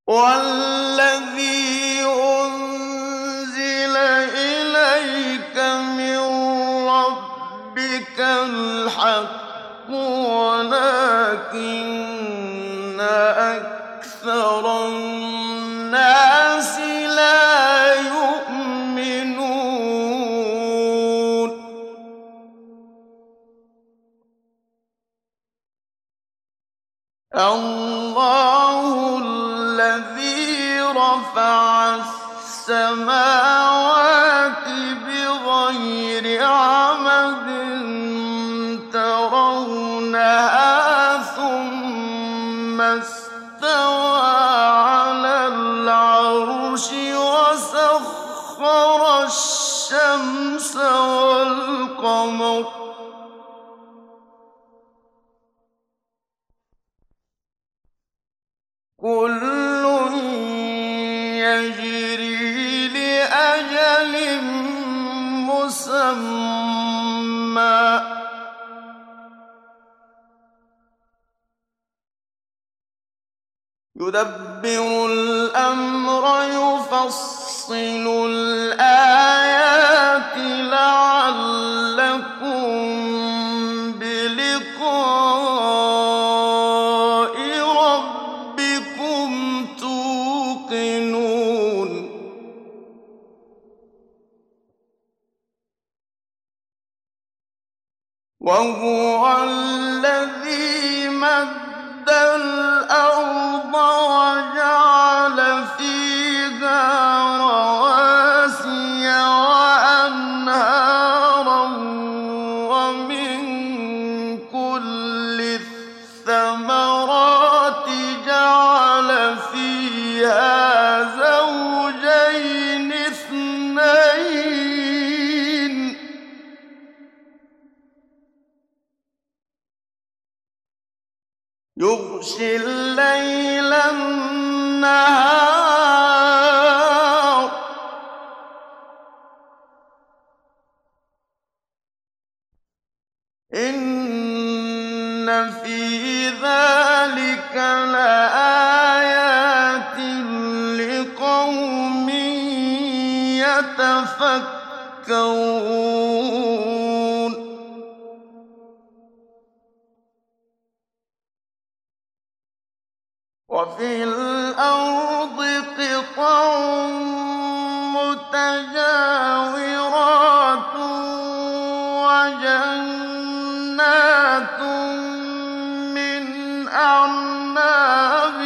وَالَّذِي أُنزِلَ إِلَيْكَ مِن رَّبِّكَ الْحَقُّ وَلَٰكِنَّ أَكْثَرَ النَّاسِ لَا يُؤْمِنُونَ اللَّهُ الَّذِي رَفَعَ السَّمَاوَاتِ بِغَيْرِ عَمَدٍ تَرَوْنَهَا ثُمَّ اسْتَوَىٰ عَلَى الْعَرْشِ وَسَخَّرَ الشَّمْسَ وَالْقَمَرَ كُلٌّ يَجْرِي لِأَجَلٍ مُّسَمًّى ۚ يُدَبِّرُ الْأَمْرَ يُفَصِّلُ الْآيَاتِ لَعَلَّكُم بِلِقَاءِ رَبِّكُمْ تُوقِنُونَ وَهُوَ الَّذِي مَدَّ الْأَرْضَ وَجَعَلَ فِيهَا رَوَاسِيَ وَأَنْهَارًا وَمِن كُلِّ الثَّمَرَاتِ جَعَلَ فِيهَا زَوْجَيْنِ اثْنَيْنِ ۖ يُغْشِي اللَّيْلَ النَّهَارَ ۚ إِنَّ فِي ذَٰلِكَ لَآيَاتٍ لِّقَوْمٍ يَتَفَكَّرُونَ وَفِي الْأَرْضِ قِطَعٌ مُّتَجَاوِرَاتٌ وَجَنَّاتٌ مِّنْ أَعْنَابٍ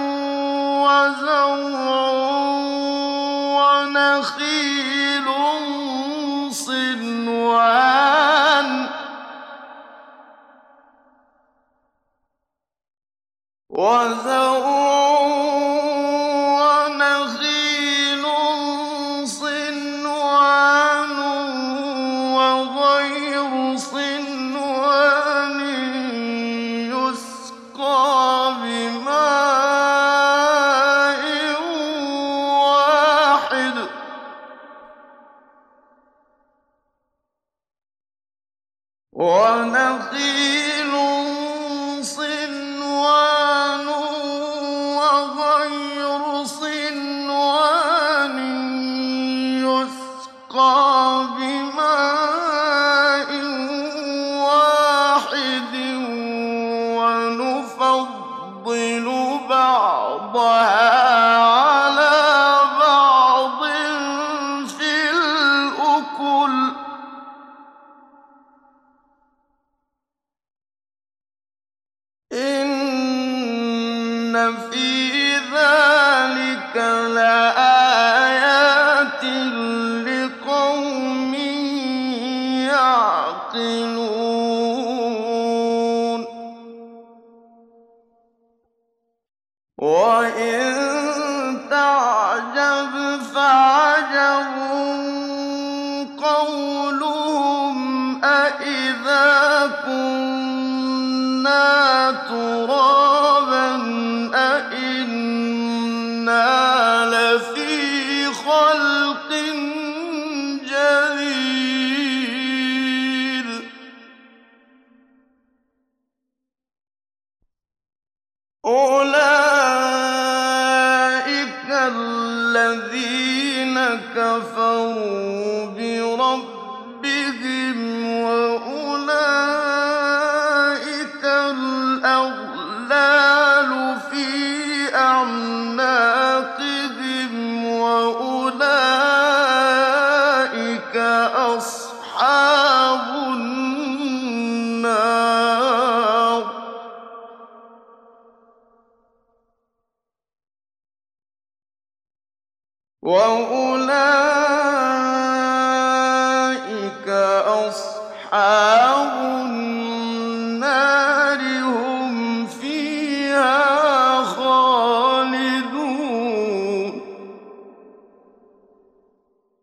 وَزَرْعٌ وَنَخِيلٌ صِنْوَانٌ وَغَيْرُ صِنْوَانٍ يُسْقَىٰ بِمَاءٍ وَاحِدٍ وَنَخِيلٌ صِنْوَانٌ وَغَيْرُ صِنْوَانٍ يُسْقَىٰ بِمَاءٍ وَاحِدٍ وَنُفَضِّلُ بَعْضَهَا عَلَىٰ بَعْضٍ فِي الْأُكُلِ ۚ إِنَّ فِي ذَٰلِكَ لَآيَاتٍ لِّقَوْمٍ يَعْقِلُونَ وَإِن تَعْجَبْ فَعَجَبٌ قَوْلُهُمْ أَإِذَا كُنَّا تُرَابًا أَإِنَّا لَفِي خَلْقٍ جَدِيدٍ أُولَٰئِكَ وَأُولَٰئِكَ أَصْحَابُ